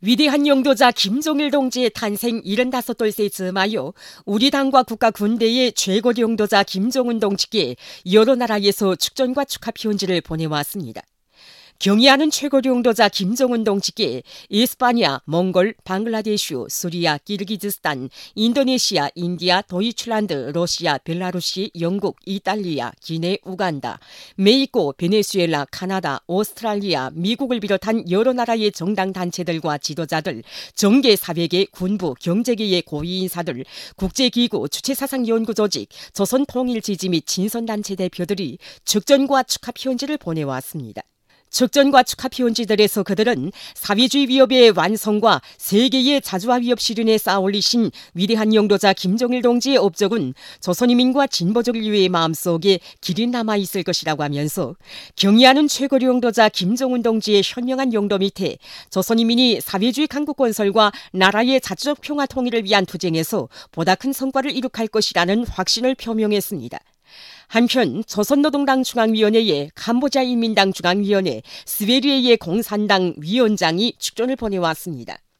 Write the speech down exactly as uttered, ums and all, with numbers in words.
위대한 영도자 김종일 동지의 탄생 칠십오 돌째 즈음하여 우리 당과 국가 군대의 최고 영도자 김정은 동지께 여러 나라에서 축전과 축하 편지를 보내왔습니다. 경의하는 최고 영도자 김정은 동지께 이스파냐, 몽골, 방글라데슈, 수리아, 키르기즈스탄, 인도네시아, 인디아, 도이칠란드, 러시아, 벨라루시, 영국, 이탈리아, 기네, 우간다, 메xi코, 베네수엘라, 카나다, 오스트랄리아, 미국을 비롯한 여러 나라의 정당 단체들과 지도자들, 정계 사회계, 군부, 경제계의 고위 인사들, 국제기구, 주체사상연구조직, 조선통일지지 및 진선단체 대표들이 축전과 축하 편지를 보내왔습니다. 축전과 축하 편지들에서 그들은 사회주의 위협의 완성과 세계의 자주화 위협 실현에 쌓아올리신 위대한 영도자 김정일 동지의 업적은 조선인민과 진보적 인류의 마음속에 길이 남아있을 것이라고 하면서 경의하는 최고 영도자 김정은 동지의 현명한 영도 밑에 조선인민이 사회주의 강국 건설과 나라의 자주적 평화 통일을 위한 투쟁에서 보다 큰 성과를 이룩할 것이라는 확신을 표명했습니다. 한편 조선노동당 중앙위원회의 캄보자 인민당 중앙위원회 스웨리에의 공산당 위원장이 축전을 보내왔습니다.